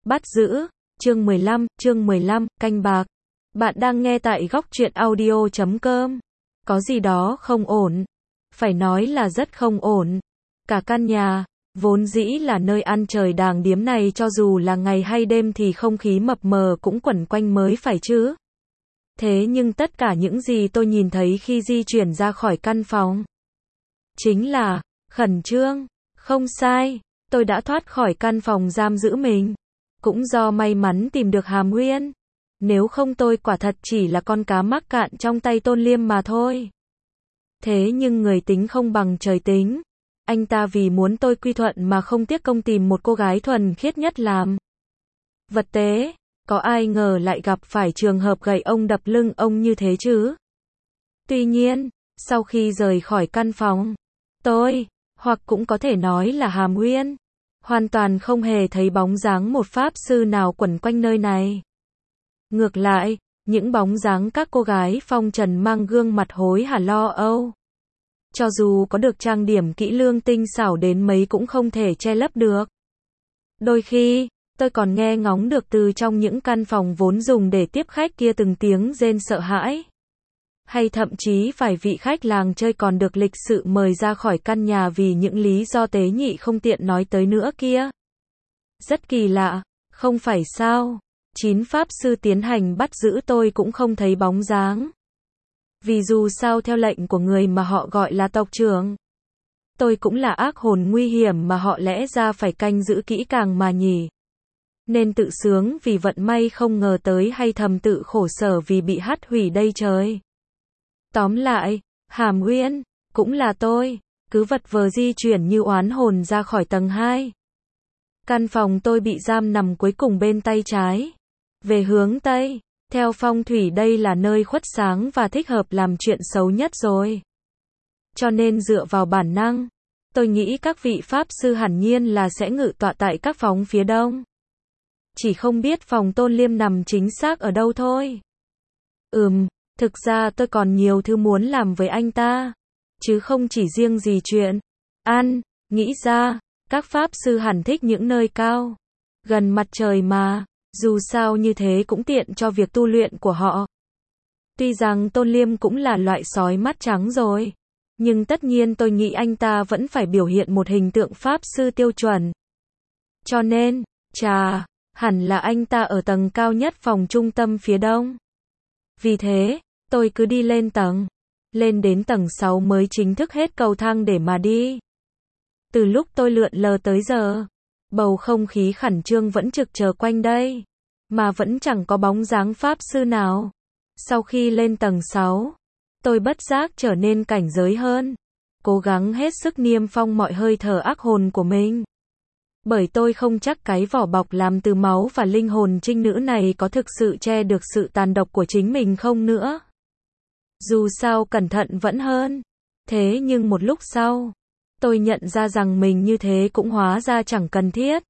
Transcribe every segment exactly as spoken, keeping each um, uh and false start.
Bắt giữ, chương mười lăm, chương mười lăm, canh bạc. Bạn đang nghe tại góc truyện audio chấm com. Có gì đó không ổn. Phải nói là rất không ổn. Cả căn nhà, vốn dĩ là nơi ăn trời đàng điếm này cho dù là ngày hay đêm thì không khí mập mờ cũng quẩn quanh mới phải chứ. Thế nhưng tất cả những gì tôi nhìn thấy khi di chuyển ra khỏi căn phòng chính là khẩn trương. Không sai, tôi đã thoát khỏi căn phòng giam giữ mình. Cũng do may mắn tìm được Hàm Huyên. Nếu không tôi quả thật chỉ là con cá mắc cạn trong tay Tôn Liêm mà thôi. Thế nhưng người tính không bằng trời tính. Anh ta vì muốn tôi quy thuận mà không tiếc công tìm một cô gái thuần khiết nhất làm vật tế. Có ai ngờ lại gặp phải trường hợp gậy ông đập lưng ông như thế chứ. Tuy nhiên, sau khi rời khỏi căn phòng, tôi, hoặc cũng có thể nói là Hàm Huyên, hoàn toàn không hề thấy bóng dáng một pháp sư nào quẩn quanh nơi này. Ngược lại, những bóng dáng các cô gái phong trần mang gương mặt hối hả lo âu. Cho dù có được trang điểm kỹ lưỡng tinh xảo đến mấy cũng không thể che lấp được. Đôi khi, tôi còn nghe ngóng được từ trong những căn phòng vốn dùng để tiếp khách kia từng tiếng rên sợ hãi. Hay thậm chí phải vị khách làng chơi còn được lịch sự mời ra khỏi căn nhà vì những lý do tế nhị không tiện nói tới nữa kia. Rất kỳ lạ, không phải sao? Chín pháp sư tiến hành bắt giữ tôi cũng không thấy bóng dáng. Vì dù sao theo lệnh của người mà họ gọi là tộc trưởng, tôi cũng là ác hồn nguy hiểm mà họ lẽ ra phải canh giữ kỹ càng mà nhỉ. Nên tự sướng vì vận may không ngờ tới hay thầm tự khổ sở vì bị hắt hủi đây trời. Tóm lại, Hàm Huyên, cũng là tôi, cứ vật vờ di chuyển như oán hồn ra khỏi tầng hai. Căn phòng tôi bị giam nằm cuối cùng bên tay trái. Về hướng Tây, theo phong thủy đây là nơi khuất sáng và thích hợp làm chuyện xấu nhất rồi. Cho nên dựa vào bản năng, tôi nghĩ các vị pháp sư hẳn nhiên là sẽ ngự tọa tại các phòng phía đông. Chỉ không biết phòng Tôn Liêm nằm chính xác ở đâu thôi. Ừm, thực ra tôi còn nhiều thứ muốn làm với anh ta. Chứ không chỉ riêng gì chuyện ăn, nghĩ ra, các pháp sư hẳn thích những nơi cao, gần mặt trời mà, dù sao như thế cũng tiện cho việc tu luyện của họ. Tuy rằng Tôn Liêm cũng là loại sói mắt trắng rồi, nhưng tất nhiên tôi nghĩ anh ta vẫn phải biểu hiện một hình tượng pháp sư tiêu chuẩn. Cho nên, chà, hẳn là anh ta ở tầng cao nhất phòng trung tâm phía đông. Vì thế, tôi cứ đi lên tầng. Lên đến tầng sáu mới chính thức hết cầu thang để mà đi. Từ lúc tôi lượn lờ tới giờ, bầu không khí khẩn trương vẫn trực chờ quanh đây. Mà vẫn chẳng có bóng dáng pháp sư nào. Sau khi lên tầng sáu, tôi bất giác trở nên cảnh giới hơn. Cố gắng hết sức niêm phong mọi hơi thở ác hồn của mình. Bởi tôi không chắc cái vỏ bọc làm từ máu và linh hồn trinh nữ này có thực sự che được sự tàn độc của chính mình không nữa. Dù sao cẩn thận vẫn hơn. Thế nhưng một lúc sau, tôi nhận ra rằng mình như thế cũng hóa ra chẳng cần thiết.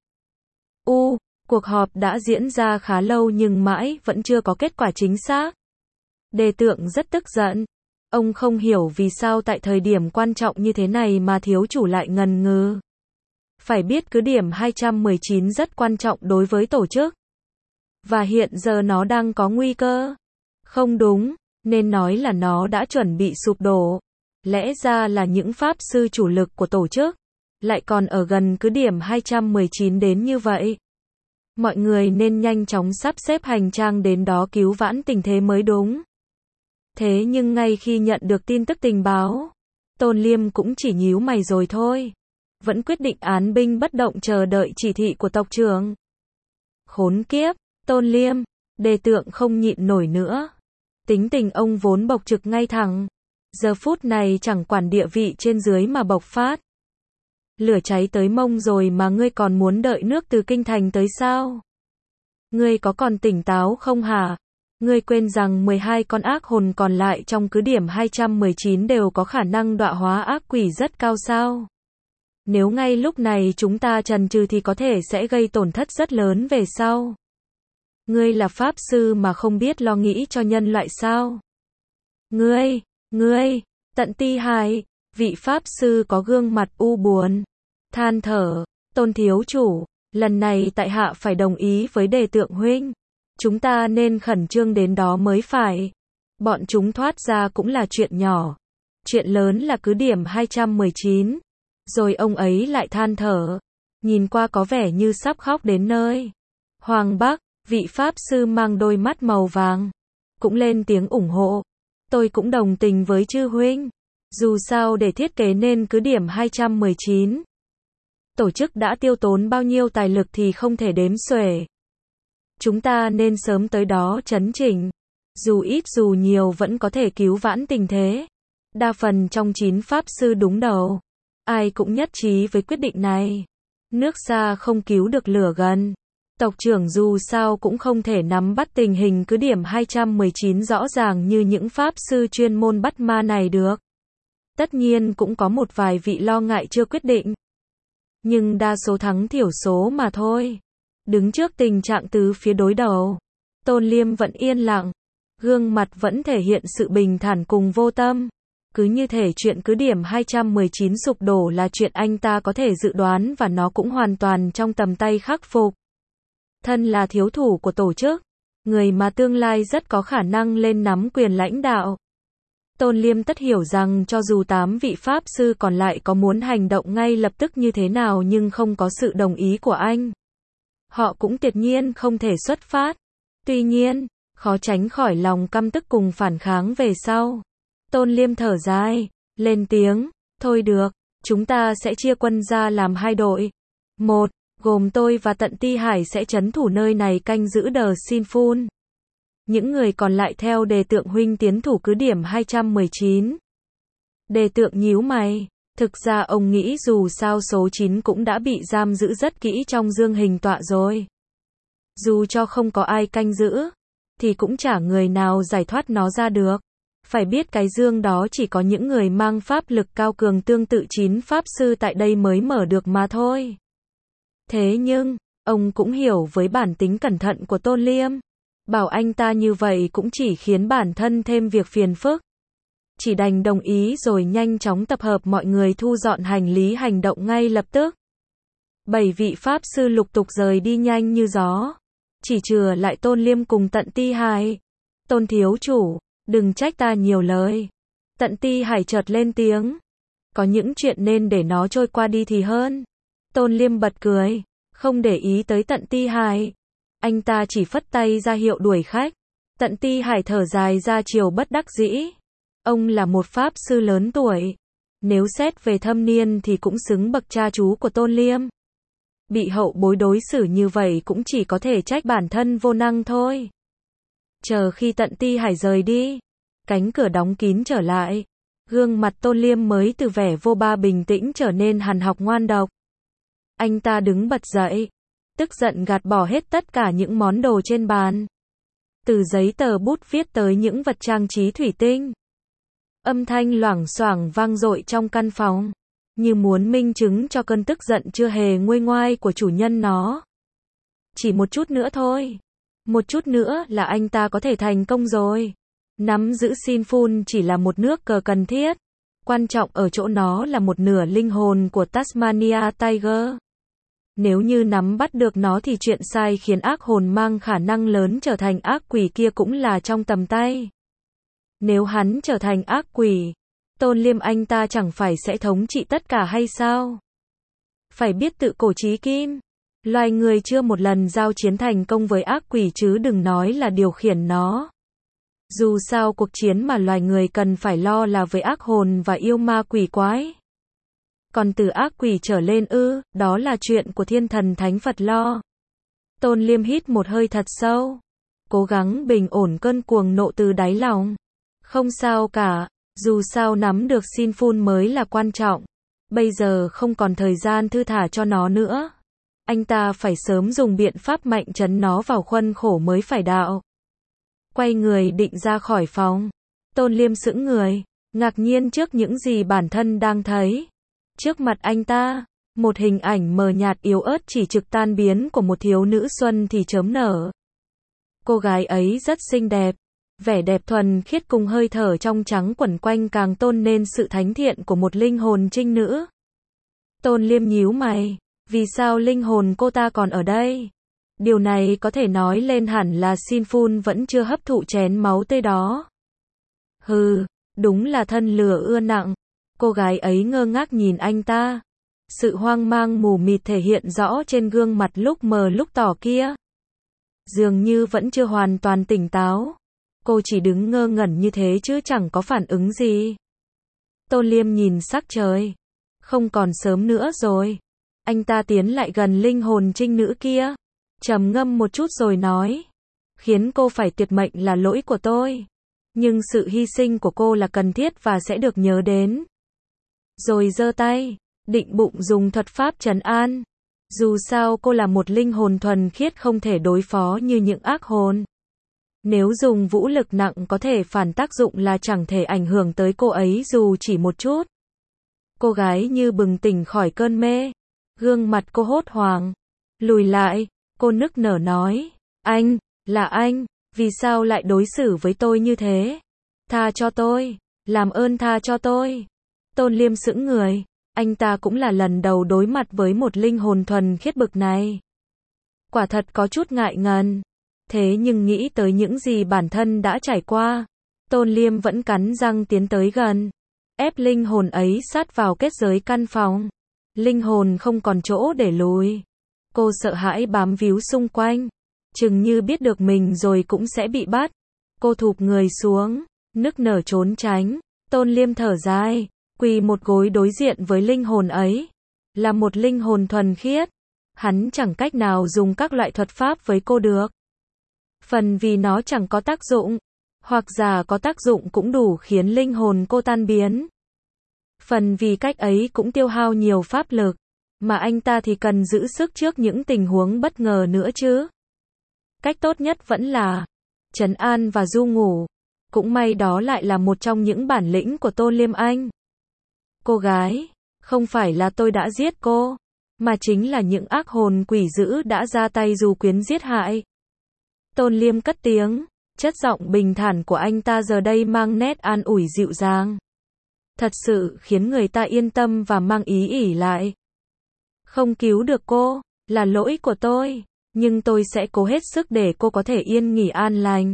U, cuộc họp đã diễn ra khá lâu nhưng mãi vẫn chưa có kết quả chính xác. Đề tượng rất tức giận. Ông không hiểu vì sao tại thời điểm quan trọng như thế này mà thiếu chủ lại ngần ngừ. Phải biết cứ điểm hai trăm mười chín rất quan trọng đối với tổ chức. Và hiện giờ nó đang có nguy cơ. Không đúng, nên nói là nó đã chuẩn bị sụp đổ. Lẽ ra là những pháp sư chủ lực của tổ chức lại còn ở gần cứ điểm hai trăm mười chín đến như vậy. Mọi người nên nhanh chóng sắp xếp hành trang đến đó cứu vãn tình thế mới đúng. Thế nhưng ngay khi nhận được tin tức tình báo, Tôn Liêm cũng chỉ nhíu mày rồi thôi. Vẫn quyết định án binh bất động chờ đợi chỉ thị của tộc trưởng. Khốn kiếp, Tôn Liêm, đề tượng không nhịn nổi nữa. Tính tình ông vốn bộc trực ngay thẳng. Giờ phút này chẳng quản địa vị trên dưới mà bộc phát. Lửa cháy tới mông rồi mà ngươi còn muốn đợi nước từ kinh thành tới sao? Ngươi có còn tỉnh táo không hả? Ngươi quên rằng mười hai con ác hồn còn lại trong cứ điểm hai trăm mười chín đều có khả năng đọa hóa ác quỷ rất cao sao? Nếu ngay lúc này chúng ta chần chừ thì có thể sẽ gây tổn thất rất lớn về sau. Ngươi là pháp sư mà không biết lo nghĩ cho nhân loại sao? Ngươi, ngươi, Tận Ti Hải, vị pháp sư có gương mặt u buồn, than thở, Tôn thiếu chủ, Lần này tại hạ phải đồng ý với Đề Tượng huynh. Chúng ta nên khẩn trương đến đó mới phải. Bọn chúng thoát ra cũng là chuyện nhỏ. Chuyện lớn là cứ điểm hai trăm mười chín. Rồi ông ấy lại than thở. Nhìn qua có vẻ như sắp khóc đến nơi. Hoàng Bắc, vị Pháp Sư mang đôi mắt màu vàng, cũng lên tiếng ủng hộ. Tôi cũng đồng tình với chư huynh. Dù sao để thiết kế nên cứ điểm hai trăm mười chín, tổ chức đã tiêu tốn bao nhiêu tài lực thì không thể đếm xuể. Chúng ta nên sớm tới đó chấn chỉnh. Dù ít dù nhiều vẫn có thể cứu vãn tình thế. Đa phần trong chín Pháp Sư đúng đầu. Ai cũng nhất trí với quyết định này. Nước xa không cứu được lửa gần. Tộc trưởng dù sao cũng không thể nắm bắt tình hình cứ điểm hai trăm mười chín rõ ràng như những Pháp Sư chuyên môn bắt ma này được. Tất nhiên cũng có một vài vị lo ngại chưa quyết định. Nhưng đa số thắng thiểu số mà thôi. Đứng trước tình trạng tứ phía đối đầu, Tôn Liêm vẫn yên lặng. Gương mặt vẫn thể hiện sự bình thản cùng vô tâm. Cứ như thể chuyện cứ điểm hai trăm mười chín sụp đổ là chuyện anh ta có thể dự đoán và nó cũng hoàn toàn trong tầm tay khắc phục. Thân là thiếu thủ của tổ chức, người mà tương lai rất có khả năng lên nắm quyền lãnh đạo. Tôn Liêm tất hiểu rằng cho dù tám vị Pháp Sư còn lại có muốn hành động ngay lập tức như thế nào nhưng không có sự đồng ý của anh, họ cũng tuyệt nhiên không thể xuất phát. Tuy nhiên, khó tránh khỏi lòng căm tức cùng phản kháng về sau. Tôn Liêm thở dài, lên tiếng, thôi được, chúng ta sẽ chia quân ra làm hai đội. Một, gồm tôi và Tận Ti Hải sẽ trấn thủ nơi này canh giữ đờ Xin Phun. Những người còn lại theo Đề Tượng huynh tiến thủ cứ điểm hai trăm mười chín. Đề Tượng nhíu mày, thực ra ông nghĩ dù sao số chín cũng đã bị giam giữ rất kỹ trong dương hình tọa rồi. Dù cho không có ai canh giữ, thì cũng chả người nào giải thoát nó ra được. Phải biết cái dương đó chỉ có những người mang pháp lực cao cường tương tự chín Pháp Sư tại đây mới mở được mà thôi. Thế nhưng, ông cũng hiểu với bản tính cẩn thận của Tôn Liêm. Bảo anh ta như vậy cũng chỉ khiến bản thân thêm việc phiền phức. Chỉ đành đồng ý rồi nhanh chóng tập hợp mọi người thu dọn hành lý hành động ngay lập tức. Bảy vị Pháp Sư lục tục rời đi nhanh như gió. Chỉ chừa lại Tôn Liêm cùng Tận Ti Hải. Tôn thiếu chủ, đừng trách ta nhiều lời. Tận Ti Hải chợt lên tiếng. Có những chuyện nên để nó trôi qua đi thì hơn. Tôn Liêm bật cười, không để ý tới Tận Ti Hải. Anh ta chỉ phất tay ra hiệu đuổi khách. Tận Ti Hải thở dài ra chiều bất đắc dĩ. Ông là một Pháp Sư lớn tuổi. Nếu xét về thâm niên thì cũng xứng bậc cha chú của Tôn Liêm. Bị hậu bối đối xử như vậy cũng chỉ có thể trách bản thân vô năng thôi. Chờ khi Tận Ti Hải rời đi, cánh cửa đóng kín trở lại. Gương mặt Tôn Liêm mới từ vẻ vô ba bình tĩnh trở nên hằn học ngoan độc. Anh ta đứng bật dậy, tức giận gạt bỏ hết tất cả những món đồ trên bàn. Từ giấy tờ bút viết tới những vật trang trí thủy tinh. Âm thanh loảng xoảng vang dội trong căn phòng, như muốn minh chứng cho cơn tức giận chưa hề nguôi ngoai của chủ nhân nó. Chỉ một chút nữa thôi. Một chút nữa là anh ta có thể thành công rồi. Nắm giữ Xin Phun chỉ là một nước cờ cần thiết. Quan trọng ở chỗ nó là một nửa linh hồn của Tasmania Tiger. Nếu như nắm bắt được nó thì chuyện sai khiến ác hồn mang khả năng lớn trở thành ác quỷ kia cũng là trong tầm tay. Nếu hắn trở thành ác quỷ, Tôn Liêm anh ta chẳng phải sẽ thống trị tất cả hay sao? Phải biết tự cổ chí kim, loài người chưa một lần giao chiến thành công với ác quỷ chứ đừng nói là điều khiển nó. Dù sao cuộc chiến mà loài người cần phải lo là với ác hồn và yêu ma quỷ quái. Còn từ ác quỷ trở lên ư, đó là chuyện của thiên thần thánh Phật lo. Tôn Liêm hít một hơi thật sâu, cố gắng bình ổn cơn cuồng nộ từ đáy lòng. Không sao cả, dù sao nắm được Xin Phun mới là quan trọng. Bây giờ không còn thời gian thư thả cho nó nữa. Anh ta phải sớm dùng biện pháp mạnh trấn nó vào khuôn khổ mới phải đạo. Quay người định ra khỏi phòng. Tôn Liêm sững người, ngạc nhiên trước những gì bản thân đang thấy. Trước mặt anh ta, một hình ảnh mờ nhạt yếu ớt chỉ trực tan biến của một thiếu nữ xuân thì chớm nở. Cô gái ấy rất xinh đẹp. Vẻ đẹp thuần khiết cùng hơi thở trong trắng quẩn quanh càng tôn nên sự thánh thiện của một linh hồn trinh nữ. Tôn Liêm nhíu mày, Vì sao linh hồn cô ta còn ở đây? Điều này có thể nói lên hẳn là Sinful vẫn chưa hấp thụ chén máu tươi đó. Hừ, đúng là thân lửa ưa nặng. Cô gái ấy ngơ ngác nhìn anh ta. Sự hoang mang mù mịt thể hiện rõ trên gương mặt lúc mờ lúc tỏ kia. Dường như vẫn chưa hoàn toàn tỉnh táo. Cô chỉ đứng ngơ ngẩn như thế chứ chẳng có phản ứng gì. Tô Liêm nhìn sắc trời. Không còn sớm nữa rồi. Anh ta tiến lại gần linh hồn trinh nữ kia. Trầm ngâm một chút rồi nói. Khiến cô phải tuyệt mệnh là lỗi của tôi. Nhưng sự hy sinh của cô là cần thiết và sẽ được nhớ đến. Rồi giơ tay, định bụng dùng thuật pháp trấn an. Dù sao cô là một linh hồn thuần khiết không thể đối phó như những ác hồn. Nếu dùng vũ lực nặng có thể phản tác dụng là chẳng thể ảnh hưởng tới cô ấy dù chỉ một chút. Cô gái như bừng tỉnh khỏi cơn mê. Gương mặt cô hốt hoảng. Lùi lại, cô nức nở nói. Anh, là anh, vì sao lại đối xử với tôi như thế? Tha cho tôi, làm ơn tha cho tôi. Tôn Liêm sững người. Anh ta cũng là lần đầu đối mặt với một linh hồn thuần khiết bực này. Quả thật có chút ngại ngần. Thế nhưng nghĩ tới những gì bản thân đã trải qua, Tôn Liêm vẫn cắn răng tiến tới gần. Ép linh hồn ấy sát vào kết giới căn phòng. Linh hồn không còn chỗ để lùi. Cô sợ hãi bám víu xung quanh. Chừng như biết được mình rồi cũng sẽ bị bắt. Cô thụp người xuống, nức nở trốn tránh. Tôn Liêm thở dài, quỳ một gối đối diện với linh hồn ấy. Là một linh hồn thuần khiết. Hắn chẳng cách nào dùng các loại thuật pháp với cô được. Phần vì nó chẳng có tác dụng. Hoặc giả có tác dụng cũng đủ khiến linh hồn cô tan biến. Phần vì cách ấy cũng tiêu hao nhiều pháp lực. Mà anh ta thì cần giữ sức trước những tình huống bất ngờ nữa chứ. Cách tốt nhất vẫn là trấn an và du ngủ. Cũng may đó lại là một trong những bản lĩnh của Tô Liêm Anh. Cô gái, không phải là tôi đã giết cô, mà chính là những ác hồn quỷ dữ đã ra tay dù quyến giết hại. Tôn Liêm cất tiếng, chất giọng bình thản của anh ta giờ đây mang nét an ủi dịu dàng. Thật sự khiến người ta yên tâm và mang ý ỉ lại. Không cứu được cô, là lỗi của tôi, nhưng tôi sẽ cố hết sức để cô có thể yên nghỉ an lành.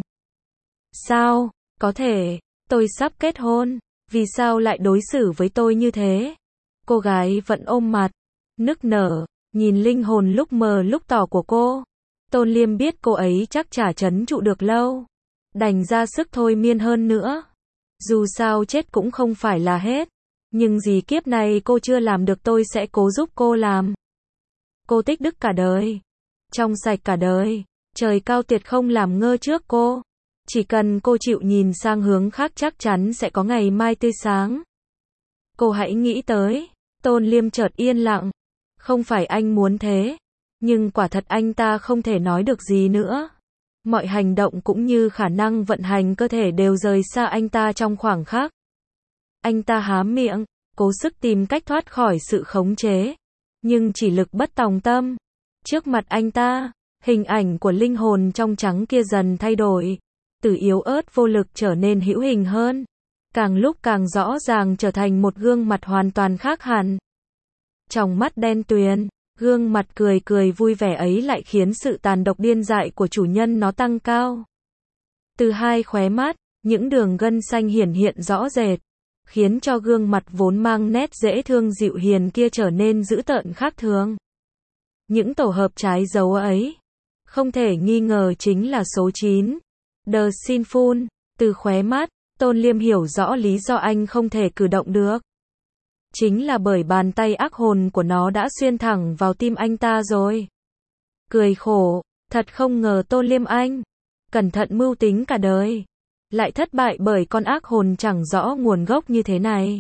Sao, có thể, tôi sắp kết hôn, vì sao lại đối xử với tôi như thế? Cô gái vẫn ôm mặt, nức nở, nhìn linh hồn lúc mờ lúc tỏ của cô. Tôn Liêm biết cô ấy chắc chả trấn trụ được lâu. Đành ra sức thôi miên hơn nữa. Dù sao chết cũng không phải là hết. Nhưng gì kiếp này cô chưa làm được tôi sẽ cố giúp cô làm. Cô tích đức cả đời. Trong sạch cả đời. Trời cao tuyệt không làm ngơ trước cô. Chỉ cần cô chịu nhìn sang hướng khác chắc chắn sẽ có ngày mai tươi sáng. Cô hãy nghĩ tới. Tôn Liêm chợt yên lặng. Không phải anh muốn thế. Nhưng quả thật anh ta không thể nói được gì nữa. Mọi hành động cũng như khả năng vận hành cơ thể đều rời xa anh ta trong khoảng khắc. Anh ta há miệng, cố sức tìm cách thoát khỏi sự khống chế. Nhưng chỉ lực bất tòng tâm. Trước mặt anh ta, hình ảnh của linh hồn trong trắng kia dần thay đổi. Từ yếu ớt vô lực trở nên hữu hình hơn. Càng lúc càng rõ ràng trở thành một gương mặt hoàn toàn khác hẳn. Trong mắt đen tuyền. Gương mặt cười cười vui vẻ ấy lại khiến sự tàn độc điên dại của chủ nhân nó tăng cao. Từ hai khóe mắt, những đường gân xanh hiển hiện rõ rệt, khiến cho gương mặt vốn mang nét dễ thương dịu hiền kia trở nên dữ tợn khác thường. Những tổ hợp trái dấu ấy, không thể nghi ngờ chính là số chín. The Sinful, từ khóe mắt, Tôn Liêm hiểu rõ lý do anh không thể cử động được. Chính là bởi bàn tay ác hồn của nó đã xuyên thẳng vào tim anh ta rồi. Cười khổ, thật không ngờ Tôn Liêm Anh, cẩn thận mưu tính cả đời, lại thất bại bởi con ác hồn chẳng rõ nguồn gốc như thế này.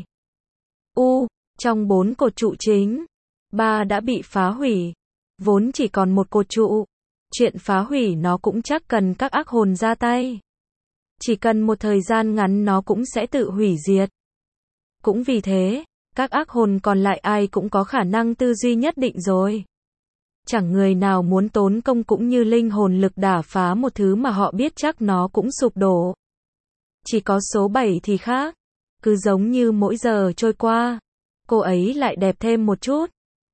U, trong bốn cột trụ chính, ba đã bị phá hủy, vốn chỉ còn một cột trụ. Chuyện phá hủy nó cũng chắc cần các ác hồn ra tay. Chỉ cần một thời gian ngắn nó cũng sẽ tự hủy diệt. Cũng vì thế, các ác hồn còn lại ai cũng có khả năng tư duy nhất định rồi. Chẳng người nào muốn tốn công cũng như linh hồn lực đả phá một thứ mà họ biết chắc nó cũng sụp đổ. Chỉ có số bảy thì khác. Cứ giống như mỗi giờ trôi qua, cô ấy lại đẹp thêm một chút.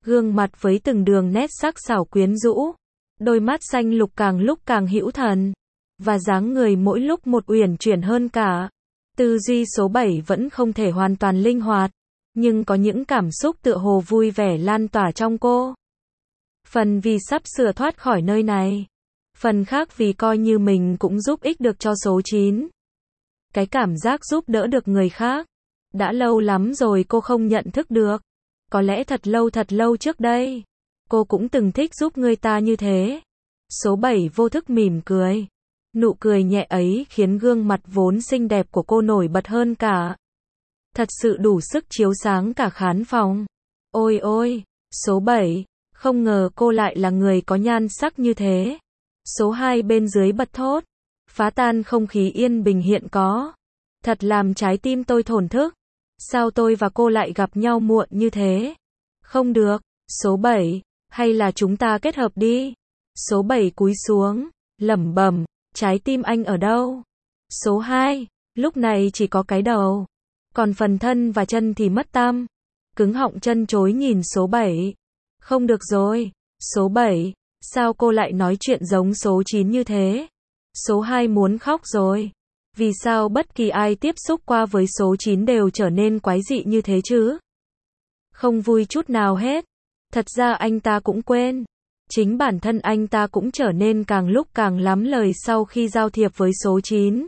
Gương mặt với từng đường nét sắc sảo quyến rũ, đôi mắt xanh lục càng lúc càng hữu thần, và dáng người mỗi lúc một uyển chuyển hơn cả. Tư duy số bảy vẫn không thể hoàn toàn linh hoạt, nhưng có những cảm xúc tựa hồ vui vẻ lan tỏa trong cô. Phần vì sắp sửa thoát khỏi nơi này, phần khác vì coi như mình cũng giúp ích được cho số chín. Cái cảm giác giúp đỡ được người khác, đã lâu lắm rồi cô không nhận thức được. Có lẽ thật lâu thật lâu trước đây, cô cũng từng thích giúp người ta như thế. Số bảy vô thức mỉm cười. Nụ cười nhẹ ấy khiến gương mặt vốn xinh đẹp của cô nổi bật hơn cả. Thật sự đủ sức chiếu sáng cả khán phòng. Ôi ôi, số bảy, không ngờ cô lại là người có nhan sắc như thế. Số hai bên dưới bật thốt, phá tan không khí yên bình hiện có. Thật làm trái tim tôi thổn thức. Sao tôi và cô lại gặp nhau muộn như thế? Không được, số bảy, hay là chúng ta kết hợp đi. Số bảy cúi xuống, lẩm bẩm, trái tim anh ở đâu? Số hai, lúc này chỉ có cái đầu, còn phần thân và chân thì mất tăm. Cứng họng chân chối nhìn số bảy. Không được rồi, số bảy, sao cô lại nói chuyện giống số chín như thế? Số hai muốn khóc rồi. Vì sao bất kỳ ai tiếp xúc qua với số chín đều trở nên quái dị như thế chứ? Không vui chút nào hết. Thật ra anh ta cũng quên. Chính bản thân anh ta cũng trở nên càng lúc càng lắm lời sau khi giao thiệp với số chín.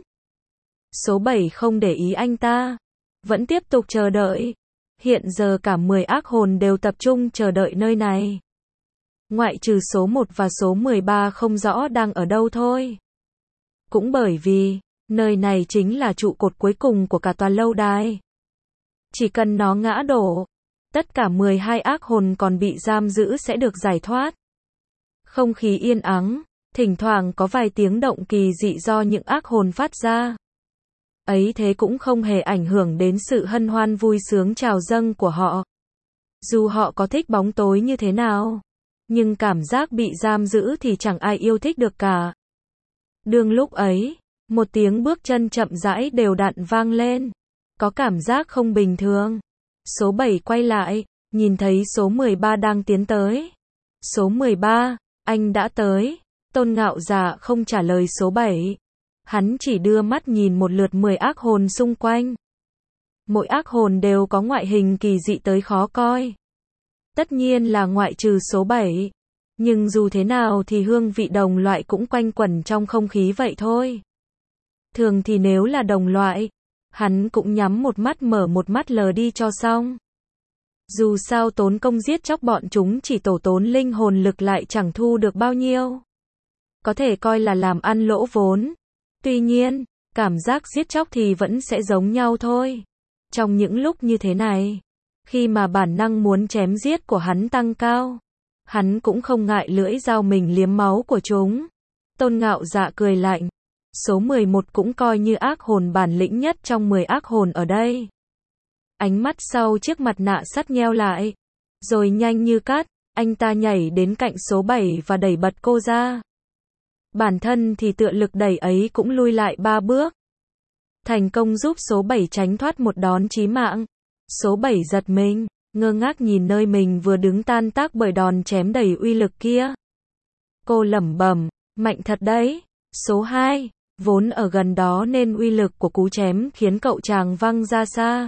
Số bảy không để ý anh ta, vẫn tiếp tục chờ đợi. Hiện giờ cả mười ác hồn đều tập trung chờ đợi nơi này. Ngoại trừ số một và số mười ba không rõ đang ở đâu thôi. Cũng bởi vì nơi này chính là trụ cột cuối cùng của cả tòa lâu đài. Chỉ cần nó ngã đổ, tất cả mười hai ác hồn còn bị giam giữ sẽ được giải thoát. Không khí yên ắng, thỉnh thoảng có vài tiếng động kỳ dị do những ác hồn phát ra. Ấy thế cũng không hề ảnh hưởng đến sự hân hoan vui sướng trào dâng của họ. Dù họ có thích bóng tối như thế nào, nhưng cảm giác bị giam giữ thì chẳng ai yêu thích được cả. Đương lúc ấy, một tiếng bước chân chậm rãi đều đặn vang lên. Có cảm giác không bình thường. Số bảy quay lại, nhìn thấy số mười ba đang tiến tới. Số mười ba, anh đã tới. Tôn Ngạo Dạ không trả lời số bảy. Hắn chỉ đưa mắt nhìn một lượt mười ác hồn xung quanh. Mỗi ác hồn đều có ngoại hình kỳ dị tới khó coi. Tất nhiên là ngoại trừ số bảy. Nhưng dù thế nào thì hương vị đồng loại cũng quanh quẩn trong không khí vậy thôi. Thường thì nếu là đồng loại, hắn cũng nhắm một mắt mở một mắt lờ đi cho xong. Dù sao tốn công giết chóc bọn chúng chỉ tổ tốn linh hồn lực lại chẳng thu được bao nhiêu. Có thể coi là làm ăn lỗ vốn. Tuy nhiên, cảm giác giết chóc thì vẫn sẽ giống nhau thôi. Trong những lúc như thế này, khi mà bản năng muốn chém giết của hắn tăng cao, hắn cũng không ngại lưỡi dao mình liếm máu của chúng. Tôn Ngạo Dạ cười lạnh. Số mười một cũng coi như ác hồn bản lĩnh nhất trong mười ác hồn ở đây. Ánh mắt sau chiếc mặt nạ sắt nheo lại. Rồi nhanh như cát, anh ta nhảy đến cạnh số bảy và đẩy bật cô ra. Bản thân thì tựa lực đẩy ấy cũng lui lại ba bước. Thành công giúp số bảy tránh thoát một đòn chí mạng. Số bảy giật mình, ngơ ngác nhìn nơi mình vừa đứng tan tác bởi đòn chém đầy uy lực kia. Cô lẩm bẩm, mạnh thật đấy. Số hai, vốn ở gần đó nên uy lực của cú chém khiến cậu chàng văng ra xa.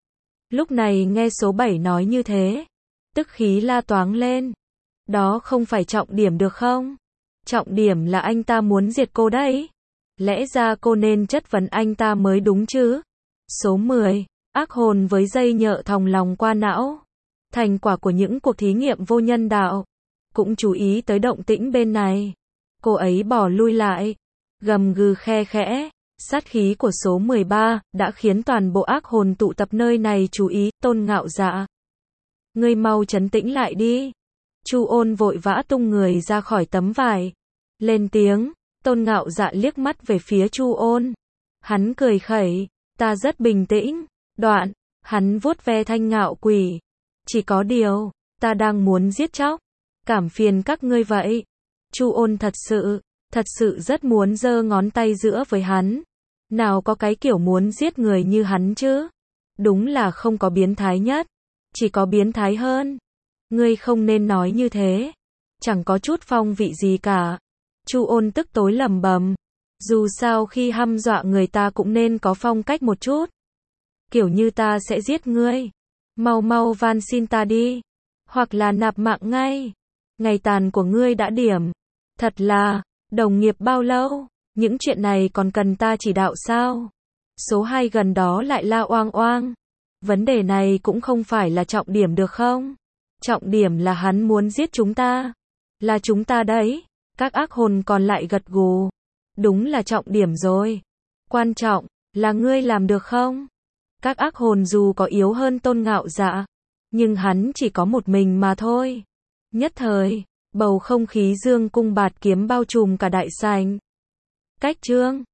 Lúc này nghe số bảy nói như thế, tức khí la toáng lên. Đó không phải trọng điểm được không? Trọng điểm là anh ta muốn diệt cô đấy. Lẽ ra cô nên chất vấn anh ta mới đúng chứ. Số mười, ác hồn với dây nhợ thòng lòng qua não. Thành quả của những cuộc thí nghiệm vô nhân đạo. Cũng chú ý tới động tĩnh bên này. Cô ấy bỏ lui lại. Gầm gừ khe khẽ. Sát khí của số mười ba đã khiến toàn bộ ác hồn tụ tập nơi này chú ý. Tôn Ngạo Dạ, ngươi mau trấn tĩnh lại đi. Chu Ôn vội vã tung người ra khỏi tấm vải. Lên tiếng. Tôn Ngạo Dạ liếc mắt về phía Chu Ôn. Hắn cười khẩy. Ta rất bình tĩnh. Đoạn, hắn vuốt ve thanh ngạo quỷ. Chỉ có điều, ta đang muốn giết chóc. Cảm phiền các ngươi vậy. Chu Ôn thật sự, thật sự rất muốn giơ ngón tay giữa với hắn. Nào có cái kiểu muốn giết người như hắn chứ. Đúng là không có biến thái nhất. Chỉ có biến thái hơn. Ngươi không nên nói như thế. Chẳng có chút phong vị gì cả. Chu Ôn tức tối lẩm bẩm. Dù sao khi hăm dọa người ta cũng nên có phong cách một chút. Kiểu như ta sẽ giết ngươi. Mau mau van xin ta đi. Hoặc là nạp mạng ngay. Ngày tàn của ngươi đã điểm. Thật là, đồng nghiệp bao lâu? Những chuyện này còn cần ta chỉ đạo sao? Số hai gần đó lại la oang oang. Vấn đề này cũng không phải là trọng điểm được không? Trọng điểm là hắn muốn giết chúng ta. Là chúng ta đấy. Các ác hồn còn lại gật gù. Đúng là trọng điểm rồi. Quan trọng là ngươi làm được không? Các ác hồn dù có yếu hơn Tôn Ngạo Dạ, nhưng hắn chỉ có một mình mà thôi. Nhất thời, bầu không khí dương cung bạt kiếm bao trùm cả đại sảnh. Cách chương